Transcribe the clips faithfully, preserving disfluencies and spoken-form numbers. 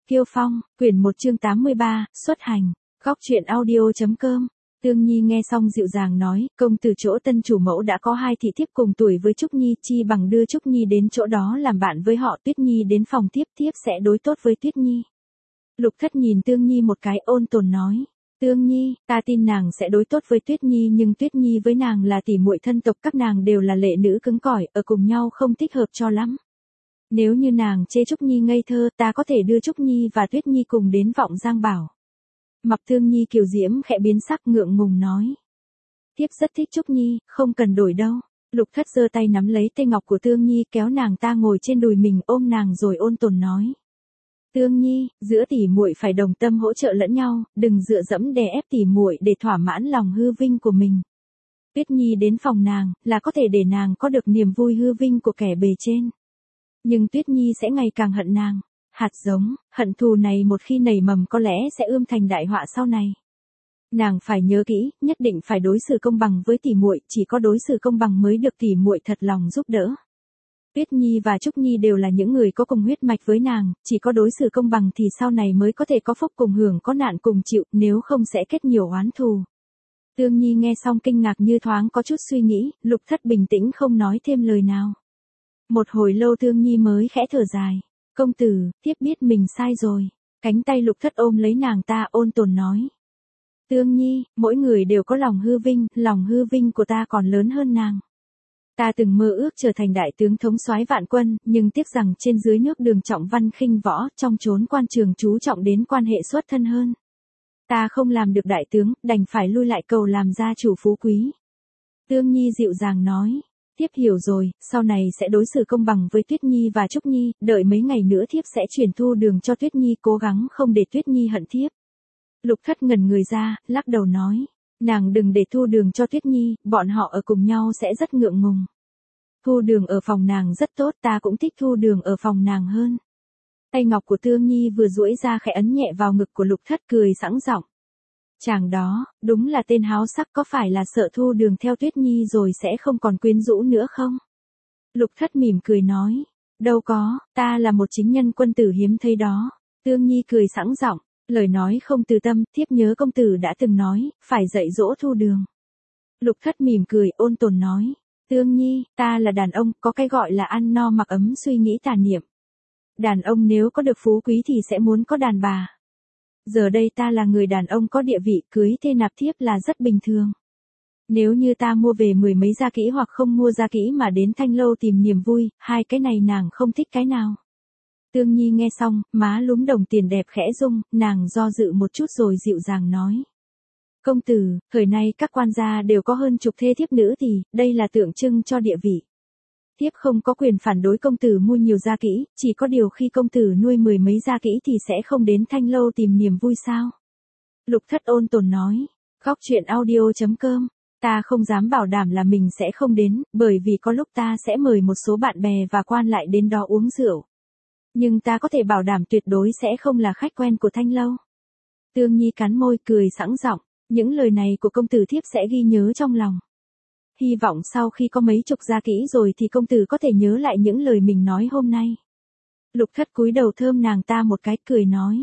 Kiêu Phong, quyển một chương tám mươi ba, xuất hành, góc truyện audio.com. Tương Nhi nghe xong dịu dàng nói, công tử chỗ tân chủ mẫu đã có hai thị thiếp cùng tuổi với Trúc Nhi, chi bằng đưa Trúc Nhi đến chỗ đó làm bạn với họ. Tuyết Nhi đến phòng tiếp, thiếp sẽ đối tốt với Tuyết Nhi. Lục Thất nhìn Tương Nhi một cái, ôn tồn nói, Tương Nhi, ta tin nàng sẽ đối tốt với Tuyết Nhi, nhưng Tuyết Nhi với nàng là tỷ muội thân tộc, các nàng đều là lệ nữ cứng cỏi, ở cùng nhau không thích hợp cho lắm. Nếu như nàng chê Trúc Nhi ngây thơ, ta có thể đưa Trúc Nhi và Tuyết Nhi cùng đến Vọng Giang Bảo. Mặc Tương Nhi kiều diễm khẽ biến sắc, ngượng ngùng nói, thiếp rất thích Trúc Nhi, không cần đổi đâu. Lục Thất giơ tay nắm lấy tay ngọc của Tương Nhi, kéo nàng ta ngồi trên đùi mình, ôm nàng rồi ôn tồn nói, Tương Nhi, giữa tỷ muội phải đồng tâm hỗ trợ lẫn nhau, đừng dựa dẫm đè ép tỷ muội để thỏa mãn lòng hư vinh của mình. Tuyết Nhi đến phòng nàng, là có thể để nàng có được niềm vui hư vinh của kẻ bề trên. Nhưng Tuyết Nhi sẽ ngày càng hận nàng. Hạt giống, hận thù này một khi nảy mầm có lẽ sẽ ươm thành đại họa sau này. Nàng phải nhớ kỹ, nhất định phải đối xử công bằng với tỷ muội, chỉ có đối xử công bằng mới được tỷ muội thật lòng giúp đỡ. Tuyết Nhi và Trúc Nhi đều là những người có cùng huyết mạch với nàng, chỉ có đối xử công bằng thì sau này mới có thể có phúc cùng hưởng, có nạn cùng chịu, nếu không sẽ kết nhiều oán thù. Tương Nhi nghe xong kinh ngạc, như thoáng có chút suy nghĩ. Lục Thất bình tĩnh không nói thêm lời nào. Một hồi lâu Tương Nhi mới khẽ thở dài, công tử, thiếp biết mình sai rồi. Cánh tay Lục Thất ôm lấy nàng ta, ôn tồn nói, Tương Nhi, mỗi người đều có lòng hư vinh, lòng hư vinh của ta còn lớn hơn nàng. Ta từng mơ ước trở thành đại tướng thống soái vạn quân, nhưng tiếc rằng trên dưới nước Đường trọng văn khinh võ, trong chốn quan trường chú trọng đến quan hệ xuất thân hơn. Ta không làm được đại tướng, đành phải lui lại cầu làm gia chủ phú quý. Tương Nhi dịu dàng nói, thiếp hiểu rồi, sau này sẽ đối xử công bằng với Tuyết Nhi và Trúc Nhi, đợi mấy ngày nữa thiếp sẽ chuyển Thu Đường cho Tuyết Nhi, cố gắng không để Tuyết Nhi hận thiếp. Lục Thất ngẩn người ra, lắc đầu nói, nàng đừng để Thu Đường cho Tuyết Nhi, bọn họ ở cùng nhau sẽ rất ngượng ngùng. Thu Đường ở phòng nàng rất tốt, ta cũng thích Thu Đường ở phòng nàng hơn. Tay ngọc của Tương Nhi vừa duỗi ra khẽ ấn nhẹ vào ngực của Lục Thất, cười sẵn giọng, chàng đó, đúng là tên háo sắc, có phải là sợ Thu Đường theo Tuyết Nhi rồi sẽ không còn quyến rũ nữa không? Lục Thất mỉm cười nói, đâu có, ta là một chính nhân quân tử hiếm thấy đó. Tương Nhi cười sẵn giọng, lời nói không từ tâm, thiếp nhớ công tử đã từng nói, phải dạy dỗ Thu Đường. Lục Thất mỉm cười, ôn tồn nói, Tương Nhi, ta là đàn ông, có cái gọi là ăn no mặc ấm, suy nghĩ tà niệm. Đàn ông nếu có được phú quý thì sẽ muốn có đàn bà. Giờ đây ta là người đàn ông có địa vị, cưới thê nạp thiếp là rất bình thường. Nếu như ta mua về mười mấy gia kỹ hoặc không mua gia kỹ mà đến Thanh Lâu tìm niềm vui, hai cái này nàng không thích cái nào? Tương Nhi nghe xong, má lúm đồng tiền đẹp khẽ rung, nàng do dự một chút rồi dịu dàng nói, công tử, thời nay các quan gia đều có hơn chục thê thiếp nữ thì, đây là tượng trưng cho địa vị. Thiếp không có quyền phản đối công tử mua nhiều gia kỹ, chỉ có điều khi công tử nuôi mười mấy gia kỹ thì sẽ không đến Thanh Lâu tìm niềm vui sao? Lục Thất ôn tồn nói, góc truyện audio.com, ta không dám bảo đảm là mình sẽ không đến, bởi vì có lúc ta sẽ mời một số bạn bè và quan lại đến đó uống rượu. Nhưng ta có thể bảo đảm tuyệt đối sẽ không là khách quen của Thanh Lâu. Tương Nhi cắn môi, cười sẵn giọng, những lời này của công tử thiếp sẽ ghi nhớ trong lòng. Hy vọng sau khi có mấy chục gia kỹ rồi thì công tử có thể nhớ lại những lời mình nói hôm nay. Lục Thất cúi đầu thơm nàng ta một cái, cười nói,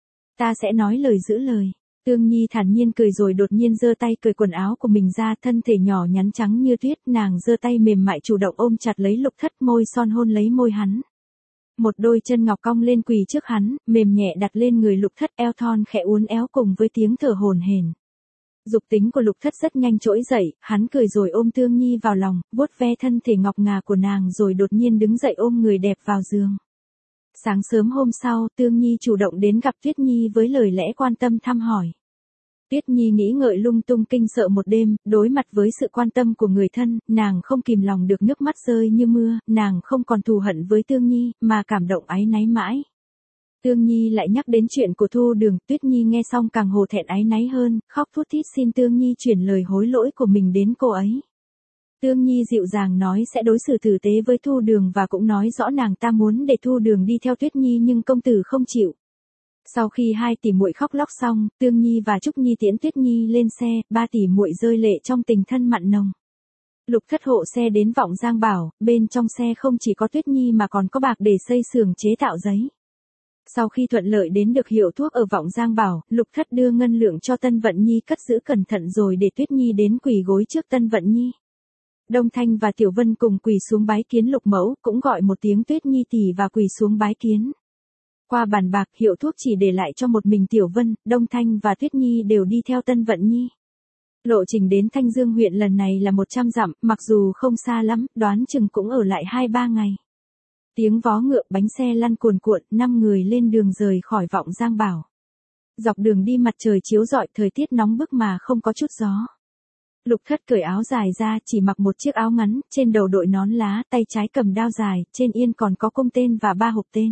ta sẽ nói lời giữ lời. Tương Nhi thản nhiên cười rồi đột nhiên giơ tay cởi quần áo của mình ra, thân thể nhỏ nhắn trắng như tuyết, nàng giơ tay mềm mại chủ động ôm chặt lấy Lục Thất, môi son hôn lấy môi hắn. Một đôi chân ngọc cong lên quỳ trước hắn, mềm nhẹ đặt lên người Lục Thất, eo thon khẽ uốn éo cùng với tiếng thở hổn hển. Dục tính của Lục Thất rất nhanh trỗi dậy, hắn cười rồi ôm Tương Nhi vào lòng, vuốt ve thân thể ngọc ngà của nàng rồi đột nhiên đứng dậy ôm người đẹp vào giường. Sáng sớm hôm sau, Tương Nhi chủ động đến gặp Tuyết Nhi với lời lẽ quan tâm thăm hỏi. Tuyết Nhi nghĩ ngợi lung tung kinh sợ một đêm, đối mặt với sự quan tâm của người thân, nàng không kìm lòng được nước mắt rơi như mưa, nàng không còn thù hận với Tương Nhi, mà cảm động áy náy mãi. Tương Nhi lại nhắc đến chuyện của Thu Đường, Tuyết Nhi nghe xong càng hổ thẹn áy náy hơn, khóc thút thít xin Tương Nhi chuyển lời hối lỗi của mình đến cô ấy. Tương Nhi dịu dàng nói sẽ đối xử tử tế với Thu Đường và cũng nói rõ nàng ta muốn để Thu Đường đi theo Tuyết Nhi nhưng công tử không chịu. Sau khi hai tỷ muội khóc lóc xong, Tương Nhi và Trúc Nhi tiễn Tuyết Nhi lên xe, ba tỷ muội rơi lệ trong tình thân mặn nồng. Lục Thất hộ xe đến Vọng Giang Bảo, bên trong xe không chỉ có Tuyết Nhi mà còn có bạc để xây xưởng chế tạo giấy. Sau khi thuận lợi đến được hiệu thuốc ở Vọng Giang Bảo, Lục Thất đưa ngân lượng cho Tân Vận Nhi cất giữ cẩn thận rồi để Tuyết Nhi đến quỳ gối trước Tân Vận Nhi. Đông Thanh và Tiểu Vân cùng quỳ xuống bái kiến Lục mẫu, cũng gọi một tiếng Tuyết Nhi tỷ và quỳ xuống bái kiến. Qua bàn bạc, hiệu thuốc chỉ để lại cho một mình Tiểu Vân, Đông Thanh và Tuyết Nhi đều đi theo Tân Vận Nhi. Lộ trình đến Thanh Dương huyện lần này là một trăm dặm, mặc dù không xa lắm, đoán chừng cũng ở lại hai ba ngày. Tiếng vó ngựa, bánh xe lăn cuồn cuộn, năm người lên đường rời khỏi Vọng Giang Bảo. Dọc đường đi mặt trời chiếu rọi, thời tiết nóng bức mà không có chút gió. Lục Thất cởi áo dài ra, chỉ mặc một chiếc áo ngắn, trên đầu đội nón lá, tay trái cầm đao dài, trên yên còn có cung tên và ba hộp tên.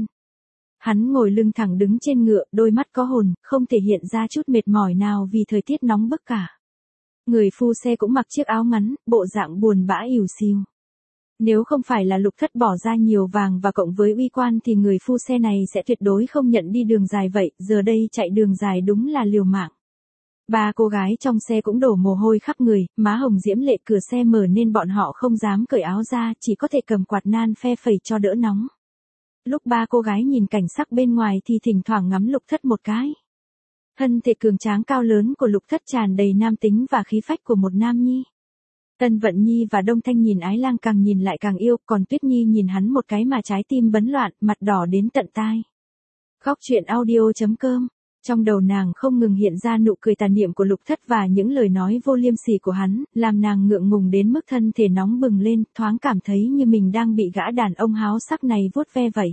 Hắn ngồi lưng thẳng đứng trên ngựa, đôi mắt có hồn, không thể hiện ra chút mệt mỏi nào vì thời tiết nóng bức cả. Người phu xe cũng mặc chiếc áo ngắn, bộ dạng buồn bã ỉu xìu. Nếu không phải là Lục Thất bỏ ra nhiều vàng và cộng với uy quan thì người phu xe này sẽ tuyệt đối không nhận đi đường dài vậy, giờ đây chạy đường dài đúng là liều mạng. Ba cô gái trong xe cũng đổ mồ hôi khắp người, má hồng diễm lệ, cửa xe mở nên bọn họ không dám cởi áo ra, chỉ có thể cầm quạt nan phe phẩy cho đỡ nóng. Lúc ba cô gái nhìn cảnh sắc bên ngoài thì thỉnh thoảng ngắm Lục Thất một cái. Thân thể cường tráng cao lớn của Lục Thất tràn đầy nam tính và khí phách của một nam nhi. Tân Vận Nhi và Đông Thanh nhìn Ái Lang càng nhìn lại càng yêu, còn Tuyết Nhi nhìn hắn một cái mà trái tim bấn loạn, mặt đỏ đến tận tai. Góc truyện audio chấm com. Trong đầu nàng không ngừng hiện ra nụ cười tàn niệm của Lục Thất và những lời nói vô liêm sỉ của hắn, làm nàng ngượng ngùng đến mức thân thể nóng bừng lên, thoáng cảm thấy như mình đang bị gã đàn ông háo sắc này vuốt ve vậy.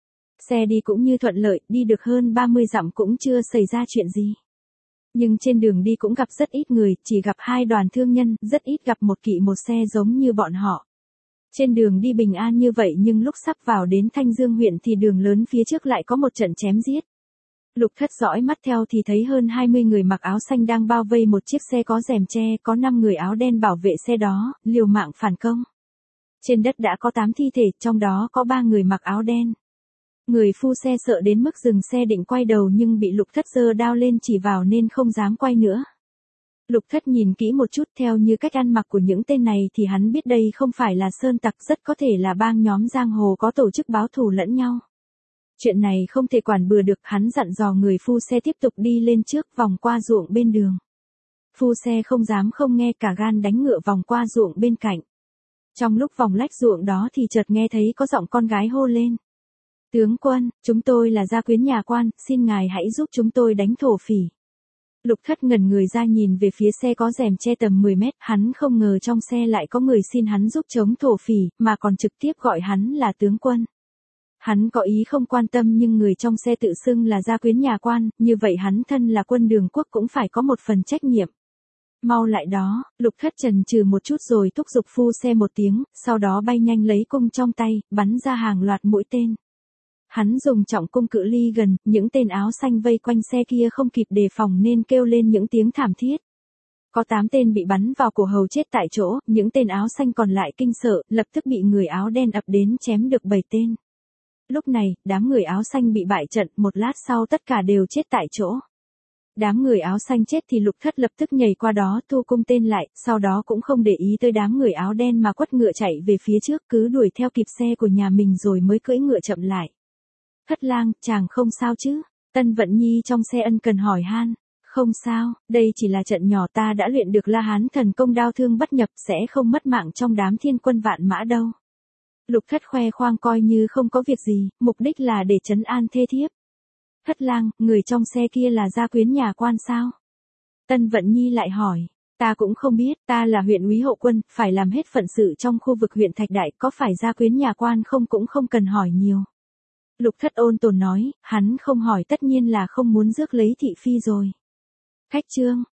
Xe đi cũng như thuận lợi, đi được hơn ba mươi dặm cũng chưa xảy ra chuyện gì. Nhưng trên đường đi cũng gặp rất ít người, chỉ gặp hai đoàn thương nhân, rất ít gặp một kỵ một xe giống như bọn họ. Trên đường đi bình an như vậy nhưng lúc sắp vào đến Thanh Dương huyện thì đường lớn phía trước lại có một trận chém giết. Lục Thất dõi mắt theo thì thấy hơn hai mươi người mặc áo xanh đang bao vây một chiếc xe có rèm che, có năm người áo đen bảo vệ xe đó, liều mạng phản công. Trên đất đã có tám thi thể, trong đó có ba người mặc áo đen. Người phu xe sợ đến mức dừng xe định quay đầu nhưng bị Lục Thất giơ đao lên chỉ vào nên không dám quay nữa. Lục Thất nhìn kỹ một chút, theo như cách ăn mặc của những tên này thì hắn biết đây không phải là sơn tặc, rất có thể là bang nhóm giang hồ có tổ chức báo thù lẫn nhau. Chuyện này không thể quản bừa được, hắn dặn dò người phu xe tiếp tục đi lên trước, vòng qua ruộng bên đường. Phu xe không dám không nghe, cả gan đánh ngựa vòng qua ruộng bên cạnh. Trong lúc vòng lách ruộng đó thì chợt nghe thấy có giọng con gái hô lên. Tướng quân, chúng tôi là gia quyến nhà quan, xin ngài hãy giúp chúng tôi đánh thổ phỉ. Lục Thất ngẩn người ra nhìn về phía xe có rèm che tầm mười mét, hắn không ngờ trong xe lại có người xin hắn giúp chống thổ phỉ, mà còn trực tiếp gọi hắn là tướng quân. Hắn có ý không quan tâm nhưng người trong xe tự xưng là gia quyến nhà quan, như vậy hắn thân là quân Đường Quốc cũng phải có một phần trách nhiệm. Mau lại đó, Lục Thất chần chừ một chút rồi thúc giục phu xe một tiếng, sau đó bay nhanh lấy cung trong tay, bắn ra hàng loạt mũi tên. Hắn dùng trọng cung cự ly gần, những tên áo xanh vây quanh xe kia không kịp đề phòng nên kêu lên những tiếng thảm thiết. Có tám tên bị bắn vào cổ hầu chết tại chỗ, những tên áo xanh còn lại kinh sợ, lập tức bị người áo đen ập đến chém được bảy tên. Lúc này, đám người áo xanh bị bại trận, một lát sau tất cả đều chết tại chỗ. Đám người áo xanh chết thì Lục Thất lập tức nhảy qua đó thu cung tên lại, sau đó cũng không để ý tới đám người áo đen mà quất ngựa chạy về phía trước, cứ đuổi theo kịp xe của nhà mình rồi mới cưỡi ngựa chậm lại. Thất lang, chàng không sao chứ? Tân Vận Nhi trong xe ân cần hỏi han. Không sao, đây chỉ là trận nhỏ, ta đã luyện được La Hán thần công đao thương bất nhập, sẽ không mất mạng trong đám thiên quân vạn mã đâu. Lục Thất khoe khoang coi như không có việc gì, mục đích là để trấn an thê thiếp. Thất lang, người trong xe kia là gia quyến nhà quan sao? Tân Vận Nhi lại hỏi. Ta cũng không biết, ta là huyện úy hộ quân, phải làm hết phận sự trong khu vực huyện Thạch Đại, có phải gia quyến nhà quan không cũng không cần hỏi nhiều. Lục Thất ôn tồn nói, hắn không hỏi tất nhiên là không muốn rước lấy thị phi rồi. Khách trương,